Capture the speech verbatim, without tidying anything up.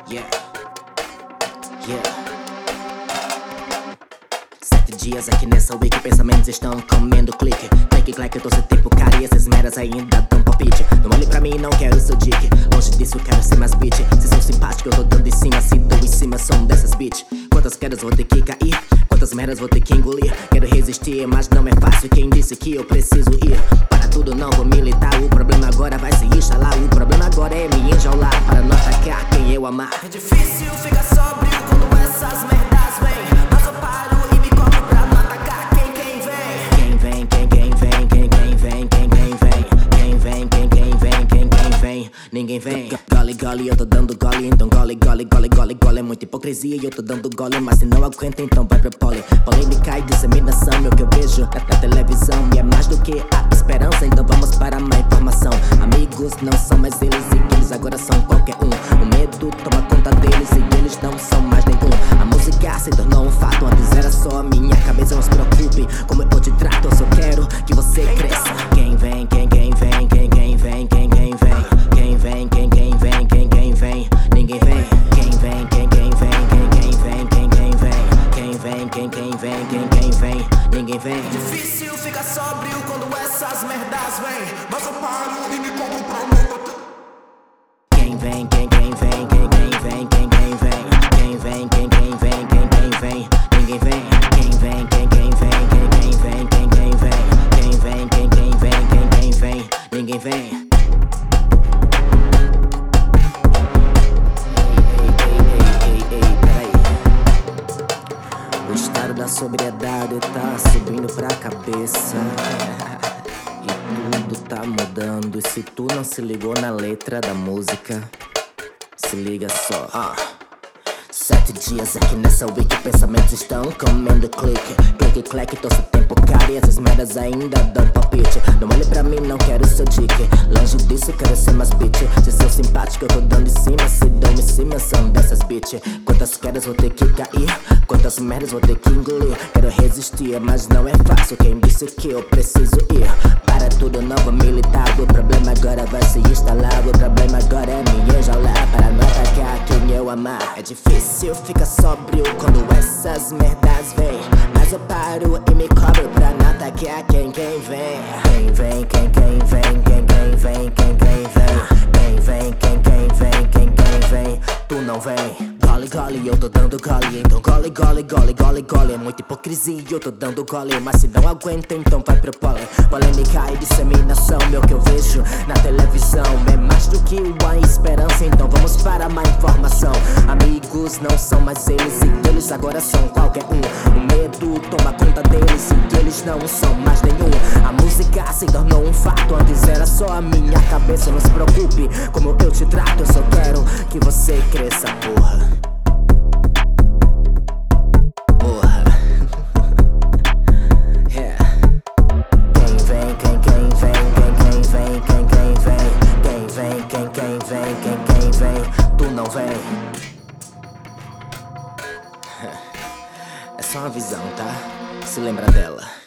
Yeah, yeah. Sete dias aqui nessa week, pensamentos estão comendo clique. Clique, clack, eu tô sem tempo, cara, e essas meras ainda dão palpite. Não olhe pra mim, não quero seu dick. Longe disso, quero ser mais bitch. Se sou simpático, eu tô dando em cima. Se dou em cima, sou um dessas bitch. Quantas quedas vou ter que cair? Quantas merdas vou ter que engolir? Quero resistir, mas não é fácil. Quem disse que eu preciso ir? Para tudo, não vou militar. O problema agora vai se instalar. O problema agora é me enjaular para não atacar quem eu amar. É difícil ficar sóbrio quando essas merdas vêm, mas eu paro e me cobro pra não atacar quem, quem vem. Quem vem, quem, quem vem, quem, quem vem, quem, quem vem. Quem vem, quem, quem vem, quem, quem vem. Ninguém vem. Gole, gole, eu tô dando gole. Então gole, gole, gole, gole, gole. É muita hipocrisia e eu tô dando gole. Mas se não aguenta, então vai pra pole. Polêmica e disseminação é o que eu vejo na, na televisão. E é mais do que a esperança, então vamos para uma informação. Amigos não são mais eles e eles agora são qualquer um. O medo toma conta deles e eles não são mais nenhum. A música se tornou um fato, antes era só a minha cabeça. Não se preocupe como eu te trato, eu só quero que você cresça. Quem vem, quem, quem vem, quem, quem vem, quem, quem vem. Quem vem, quem, quem vem, quem, quem vem. Ninguém vem. Quem vem, quem, quem vem, quem, quem vem, quem, quem vem. Quem vem, quem, quem vem, quem, quem vem. Ninguém vem. Difícil ficar sóbrio quando essas merdas vêm, mas eu paro e me cobro pra não atacar. Quem vem, quem, quem vem, quem, quem vem, quem, quem vem. Quem vem, quem, quem vem, quem, quem vem. Ninguém vem. Quem vem, quem, quem vem, quem, quem vem, quem, quem vem. Quem vem, quem, quem vem, quem, quem vem. Ninguém vem. O estado da sobriedade tá subindo pra cabeça. E tudo tá mudando. E se tu não se ligou na letra da música, se liga só. Ah. Sete dias aqui nessa week, pensamentos estão comendo clique. Clique, clack, tô sem tempo, cara, e essas merdas ainda dão palpite. Não olhe pra mim, não quero seu dick. Longe disso, quero ser mais bitch. Se sou simpático, eu tô dando em cima. Se dou em cima, são dessas bitch. Quantas quedas vou ter que cair? Quantas merdas vou ter que engolir? Quero resistir, mas não é fácil. Quem disse que eu preciso ir? Para tudo, não vou militar. O problema agora vai se instalar. O problema agora é me enjaular para não atacar quem eu amar. É difícil ficar sóbrio quando essas merdas vêm, mas eu paro e me cobro pra não atacar quem, quem vem. Quem vem, quem, quem vem, quem, quem vem, quem, quem vem. Quem vem, quem, quem vem, quem, quem vem. Tu não vem. Gole, gole, eu tô dando gole. Então gole, gole, gole, gole, gole. É muita hipocrisia, eu tô dando gole. Mas se não aguenta, então vai pro pole. Polêmica e disseminação é o que eu vejo na televisão. É mais do que uma esperança, então vamos para uma informação. Amigos não são mais eles e eles agora são qualquer um. O medo toma conta deles e eles não são mais nenhum. A música se tornou um fato, antes era só a minha cabeça. Não se preocupe como eu te trato, eu só quero que você cresça, porra. Porra. Yeah. Quem vem, quem, quem vem, quem, quem vem, quem, quem vem. Quem vem, quem, quem vem, quem, quem vem. Tu não vem. É só uma visão, tá? Se lembra dela.